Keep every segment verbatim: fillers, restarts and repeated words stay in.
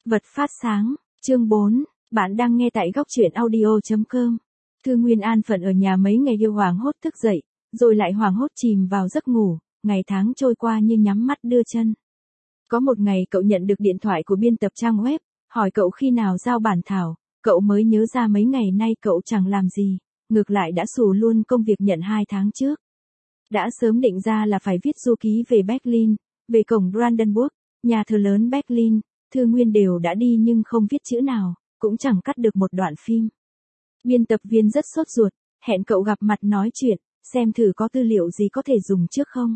Vật phát sáng, chương bốn, bạn đang nghe tại góc truyện audio chấm com. Thư Nguyên an phận ở nhà mấy ngày yêu hoảng hốt thức dậy, rồi lại hoảng hốt chìm vào giấc ngủ, ngày tháng trôi qua như nhắm mắt đưa chân. Có một ngày cậu nhận được điện thoại của biên tập trang web, hỏi cậu khi nào giao bản thảo, cậu mới nhớ ra mấy ngày nay cậu chẳng làm gì, ngược lại đã xù luôn công việc nhận hai tháng trước. Đã sớm định ra là phải viết du ký về Berlin, về cổng Brandenburg, nhà thờ lớn Berlin. Thư Nguyên đều đã đi nhưng không viết chữ nào, cũng chẳng cắt được một đoạn phim. Biên tập viên rất sốt ruột, hẹn cậu gặp mặt nói chuyện, xem thử có tư liệu gì có thể dùng trước không.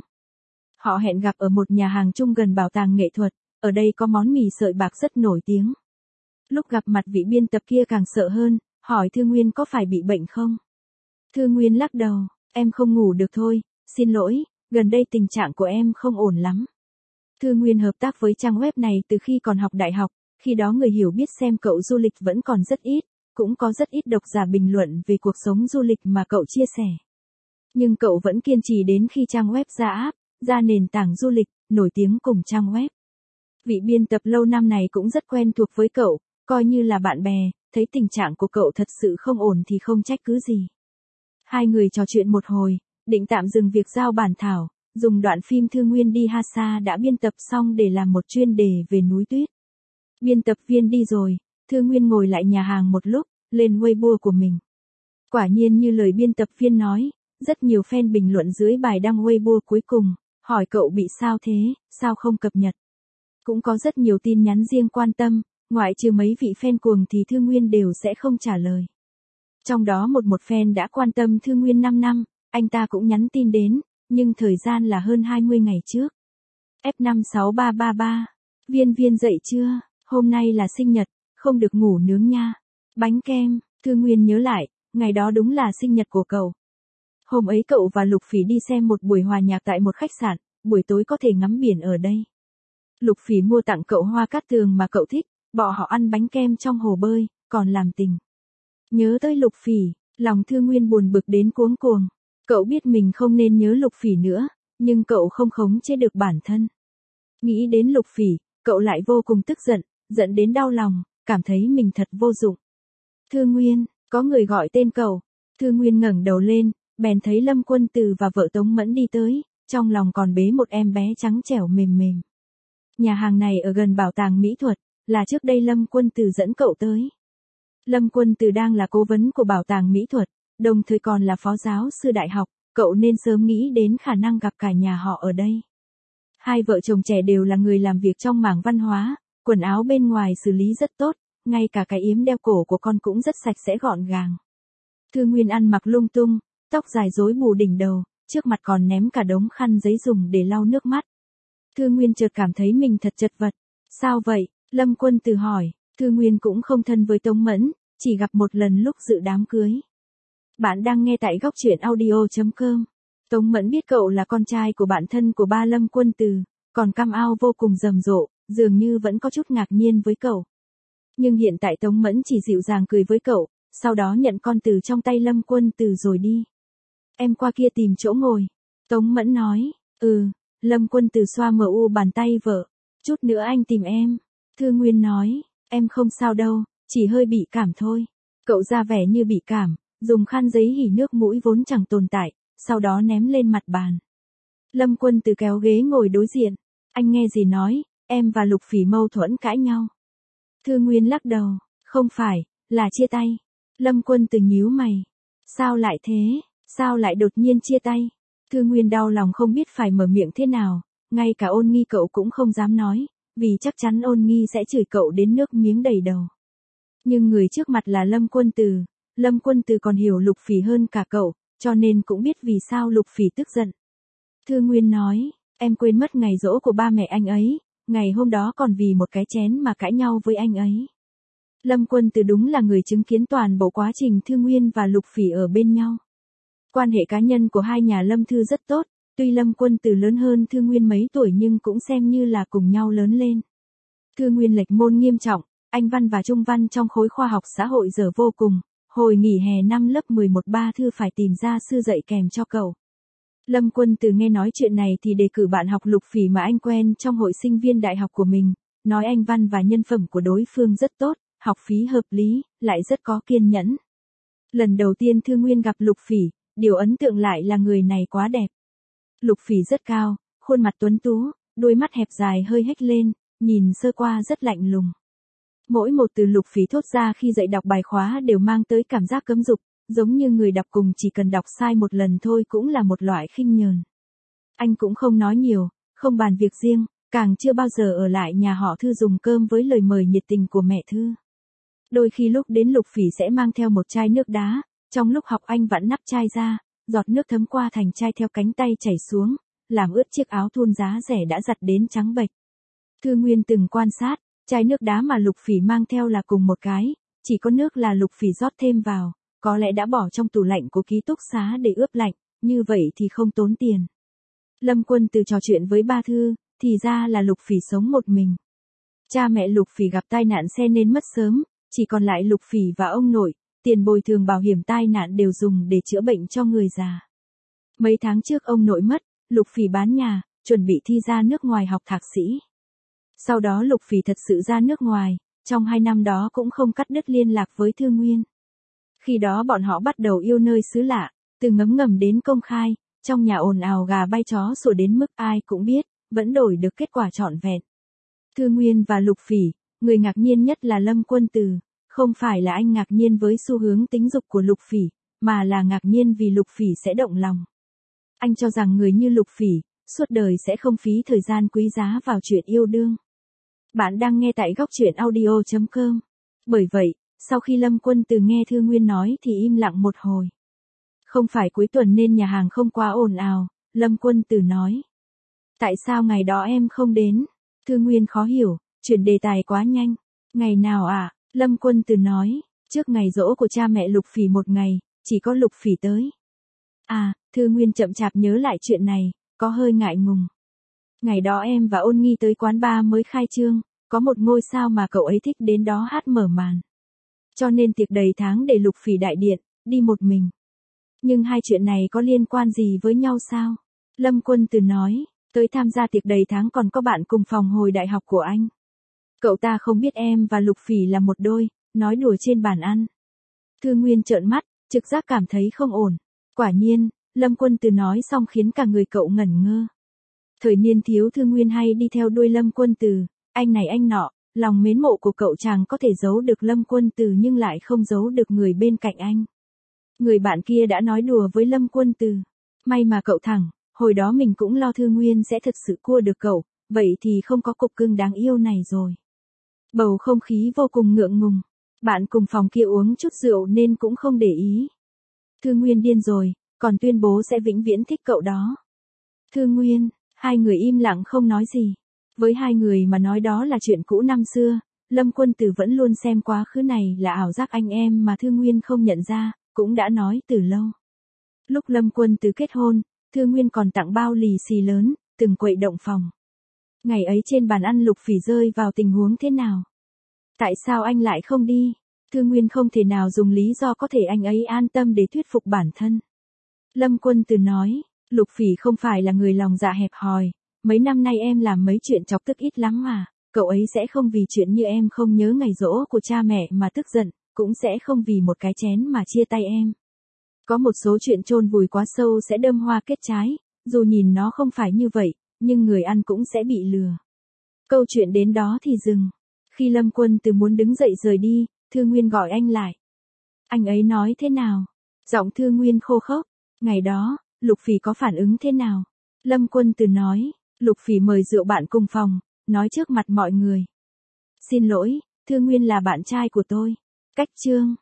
Họ hẹn gặp ở một nhà hàng chung gần bảo tàng nghệ thuật, ở đây có món mì sợi bạc rất nổi tiếng. Lúc gặp mặt vị biên tập kia càng sợ hơn, hỏi Thư Nguyên có phải bị bệnh không? Thư Nguyên lắc đầu, em không ngủ được thôi, xin lỗi, gần đây tình trạng của em không ổn lắm. Thư Nguyên hợp tác với trang web này từ khi còn học đại học, khi đó người hiểu biết xem cậu du lịch vẫn còn rất ít, cũng có rất ít độc giả bình luận về cuộc sống du lịch mà cậu chia sẻ. Nhưng cậu vẫn kiên trì đến khi trang web ra app, ra nền tảng du lịch, nổi tiếng cùng trang web. Vị biên tập lâu năm này cũng rất quen thuộc với cậu, coi như là bạn bè, thấy tình trạng của cậu thật sự không ổn thì không trách cứ gì. Hai người trò chuyện một hồi, định tạm dừng việc giao bản thảo. Dùng đoạn phim Thư Nguyên đi Hasa đã biên tập xong để làm một chuyên đề về núi tuyết. Biên tập viên đi rồi, Thư Nguyên ngồi lại nhà hàng một lúc, lên Weibo của mình. Quả nhiên như lời biên tập viên nói, rất nhiều fan bình luận dưới bài đăng Weibo cuối cùng, hỏi cậu bị sao thế, sao không cập nhật. Cũng có rất nhiều tin nhắn riêng quan tâm, ngoại trừ mấy vị fan cuồng thì Thư Nguyên đều sẽ không trả lời. Trong đó một một fan đã quan tâm Thư Nguyên năm năm, anh ta cũng nhắn tin đến. Nhưng thời gian là hơn hai mươi ngày trước. F năm sáu ba ba ba. Viên Viên dậy chưa? Hôm nay là sinh nhật, không được ngủ nướng nha. Bánh kem, Thư Nguyên nhớ lại, ngày đó đúng là sinh nhật của cậu. Hôm ấy cậu và Lục Phỉ đi xem một buổi hòa nhạc tại một khách sạn, buổi tối có thể ngắm biển ở đây. Lục Phỉ mua tặng cậu hoa cát tường mà cậu thích, bọn họ ăn bánh kem trong hồ bơi, còn làm tình. Nhớ tới Lục Phỉ, lòng Thư Nguyên buồn bực đến cuống cuồng. Cậu biết mình không nên nhớ Lục Phỉ nữa, nhưng cậu không khống chế được bản thân. Nghĩ đến Lục Phỉ, cậu lại vô cùng tức giận, giận đến đau lòng, cảm thấy mình thật vô dụng. Thư Nguyên, có người gọi tên cậu. Thư Nguyên ngẩng đầu lên, bèn thấy Lâm Quân Từ và vợ Tống Mẫn đi tới, trong lòng còn bế một em bé trắng trẻo mềm mềm. Nhà hàng này ở gần bảo tàng mỹ thuật, là trước đây Lâm Quân Từ dẫn cậu tới. Lâm Quân Từ đang là cố vấn của bảo tàng mỹ thuật, đồng thời còn là phó giáo sư đại học, cậu nên sớm nghĩ đến khả năng gặp cả nhà họ ở đây. Hai vợ chồng trẻ đều là người làm việc trong mảng văn hóa, quần áo bên ngoài xử lý rất tốt, ngay cả cái yếm đeo cổ của con cũng rất sạch sẽ gọn gàng. Thư Nguyên ăn mặc lung tung, tóc dài rối bù đỉnh đầu, trước mặt còn ném cả đống khăn giấy dùng để lau nước mắt. Thư Nguyên chợt cảm thấy mình thật chật vật. Sao vậy? Lâm Quân Từ hỏi. Thư Nguyên cũng không thân với Tống Mẫn, chỉ gặp một lần lúc dự đám cưới. Bạn đang nghe tại góc truyện audio chấm com. Tống Mẫn biết cậu là con trai của bạn thân của ba Lâm Quân Từ, còn cam ao vô cùng rầm rộ, dường như vẫn có chút ngạc nhiên với cậu. Nhưng hiện tại Tống Mẫn chỉ dịu dàng cười với cậu, sau đó nhận con từ trong tay Lâm Quân Từ rồi đi. Em qua kia tìm chỗ ngồi. Tống Mẫn nói, ừ, Lâm Quân Từ xoa mờ u bàn tay vợ. Chút nữa anh tìm em. Thư Nguyên nói, em không sao đâu, chỉ hơi bị cảm thôi. Cậu ra vẻ như bị cảm. Dùng khăn giấy hỉ nước mũi vốn chẳng tồn tại, sau đó ném lên mặt bàn. Lâm Quân Từ kéo ghế ngồi đối diện. Anh nghe gì nói, em và Lục Phỉ mâu thuẫn cãi nhau. Thư Nguyên lắc đầu, không phải, là chia tay. Lâm Quân Từ nhíu mày. Sao lại thế, sao lại đột nhiên chia tay? Thư Nguyên đau lòng không biết phải mở miệng thế nào, ngay cả Ôn Nghi cậu cũng không dám nói, vì chắc chắn Ôn Nghi sẽ chửi cậu đến nước miếng đầy đầu. Nhưng người trước mặt là Lâm Quân Từ. Lâm Quân Từ còn hiểu Lục Phỉ hơn cả cậu, cho nên cũng biết vì sao Lục Phỉ tức giận. Thư Nguyên nói, em quên mất ngày giỗ của ba mẹ anh ấy, ngày hôm đó còn vì một cái chén mà cãi nhau với anh ấy. Lâm Quân Từ đúng là người chứng kiến toàn bộ quá trình Thư Nguyên và Lục Phỉ ở bên nhau. Quan hệ cá nhân của hai nhà Lâm Thư rất tốt, tuy Lâm Quân Từ lớn hơn Thư Nguyên mấy tuổi nhưng cũng xem như là cùng nhau lớn lên. Thư Nguyên lệch môn nghiêm trọng, Anh văn và Trung văn trong khối khoa học xã hội dở vô cùng. Hồi nghỉ hè năm lớp mười một ba Thư phải tìm gia sư dạy kèm cho cậu. Lâm Quân Từ nghe nói chuyện này thì đề cử bạn học Lục Phỉ mà anh quen trong hội sinh viên đại học của mình, nói anh văn và nhân phẩm của đối phương rất tốt, học phí hợp lý, lại rất có kiên nhẫn. Lần đầu tiên Thư Nguyên gặp Lục Phỉ, điều ấn tượng lại là người này quá đẹp. Lục Phỉ rất cao, khuôn mặt tuấn tú, đôi mắt hẹp dài hơi hếch lên, nhìn sơ qua rất lạnh lùng. Mỗi một từ Lục Phỉ thốt ra khi dạy đọc bài khóa đều mang tới cảm giác cấm dục, giống như người đọc cùng chỉ cần đọc sai một lần thôi cũng là một loại khinh nhờn. Anh cũng không nói nhiều, không bàn việc riêng, càng chưa bao giờ ở lại nhà họ Thư dùng cơm với lời mời nhiệt tình của mẹ Thư. Đôi khi lúc đến Lục Phỉ sẽ mang theo một chai nước đá, trong lúc học anh vặn nắp chai ra, giọt nước thấm qua thành chai theo cánh tay chảy xuống, làm ướt chiếc áo thun giá rẻ đã giặt đến trắng bệch. Thư Nguyên từng quan sát, chai nước đá mà Lục Phỉ mang theo là cùng một cái, chỉ có nước là Lục Phỉ rót thêm vào, có lẽ đã bỏ trong tủ lạnh của ký túc xá để ướp lạnh, như vậy thì không tốn tiền. Lâm Quân từ trò chuyện với ba Thư, thì ra là Lục Phỉ sống một mình. Cha mẹ Lục Phỉ gặp tai nạn xe nên mất sớm, chỉ còn lại Lục Phỉ và ông nội, tiền bồi thường bảo hiểm tai nạn đều dùng để chữa bệnh cho người già. Mấy tháng trước ông nội mất, Lục Phỉ bán nhà, chuẩn bị thi ra nước ngoài học thạc sĩ. Sau đó Lục Phỉ thật sự ra nước ngoài, trong hai năm đó cũng không cắt đứt liên lạc với Thư Nguyên. Khi đó bọn họ bắt đầu yêu nơi xứ lạ, từ ngấm ngầm đến công khai, trong nhà ồn ào gà bay chó sủa đến mức ai cũng biết, vẫn đổi được kết quả trọn vẹn. Thư Nguyên và Lục Phỉ, người ngạc nhiên nhất là Lâm Quân Từ, không phải là anh ngạc nhiên với xu hướng tính dục của Lục Phỉ, mà là ngạc nhiên vì Lục Phỉ sẽ động lòng. Anh cho rằng người như Lục Phỉ, suốt đời sẽ không phí thời gian quý giá vào chuyện yêu đương. Bạn đang nghe tại góc truyện audio chấm com. Bởi vậy, sau khi Lâm Quân Từ nghe Thư Nguyên nói thì im lặng một hồi. Không phải cuối tuần nên nhà hàng không quá ồn ào, Lâm Quân Từ nói. Tại sao ngày đó em không đến? Thư Nguyên khó hiểu, chuyển đề tài quá nhanh. Ngày nào à? Lâm Quân Từ nói, trước ngày giỗ của cha mẹ Lục Phỉ một ngày, chỉ có Lục Phỉ tới. À, Thư Nguyên chậm chạp nhớ lại chuyện này, có hơi ngại ngùng. Ngày đó em và Ôn Nghi tới quán bar mới khai trương, có một ngôi sao mà cậu ấy thích đến đó hát mở màn. Cho nên tiệc đầy tháng để Lục Phỉ đại điện, đi một mình. Nhưng hai chuyện này có liên quan gì với nhau sao? Lâm Quân Từ nói, tới tham gia tiệc đầy tháng còn có bạn cùng phòng hồi đại học của anh. Cậu ta không biết em và Lục Phỉ là một đôi, nói đùa trên bàn ăn. Thư Nguyên trợn mắt, trực giác cảm thấy không ổn. Quả nhiên, Lâm Quân Từ nói xong khiến cả người cậu ngẩn ngơ. Thời niên thiếu Thư Nguyên hay đi theo đuôi Lâm Quân Từ, anh này anh nọ, lòng mến mộ của cậu chàng có thể giấu được Lâm Quân Từ nhưng lại không giấu được người bên cạnh anh. Người bạn kia đã nói đùa với Lâm Quân Từ. May mà cậu thẳng, hồi đó mình cũng lo Thư Nguyên sẽ thật sự cua được cậu, vậy thì không có cục cưng đáng yêu này rồi. Bầu không khí vô cùng ngượng ngùng. Bạn cùng phòng kia uống chút rượu nên cũng không để ý. Thư Nguyên điên rồi, còn tuyên bố sẽ vĩnh viễn thích cậu đó. Thư Nguyên, hai người im lặng không nói gì. Với hai người mà nói đó là chuyện cũ năm xưa, Lâm Quân Từ vẫn luôn xem quá khứ này là ảo giác anh em mà Thư Nguyên không nhận ra, cũng đã nói từ lâu. Lúc Lâm Quân Từ kết hôn, Thư Nguyên còn tặng bao lì xì lớn, từng quậy động phòng. Ngày ấy trên bàn ăn Lục Phỉ rơi vào tình huống thế nào? Tại sao anh lại không đi? Thư Nguyên không thể nào dùng lý do có thể anh ấy an tâm để thuyết phục bản thân. Lâm Quân Từ nói, Lục Phỉ không phải là người lòng dạ hẹp hòi, mấy năm nay em làm mấy chuyện chọc tức ít lắm mà, cậu ấy sẽ không vì chuyện như em không nhớ ngày giỗ của cha mẹ mà tức giận, cũng sẽ không vì một cái chén mà chia tay em. Có một số chuyện chôn vùi quá sâu sẽ đơm hoa kết trái, dù nhìn nó không phải như vậy, nhưng người ăn cũng sẽ bị lừa. Câu chuyện đến đó thì dừng. Khi Lâm Quân Từ muốn đứng dậy rời đi, Thư Nguyên gọi anh lại. Anh ấy nói thế nào? Giọng Thư Nguyên khô khốc. Ngày đó, Lục Phỉ có phản ứng thế nào? Lâm Quân Từ nói, Lục Phỉ mời rượu bạn cùng phòng, nói trước mặt mọi người. Xin lỗi, Thư Nguyên là bạn trai của tôi. Cách chương.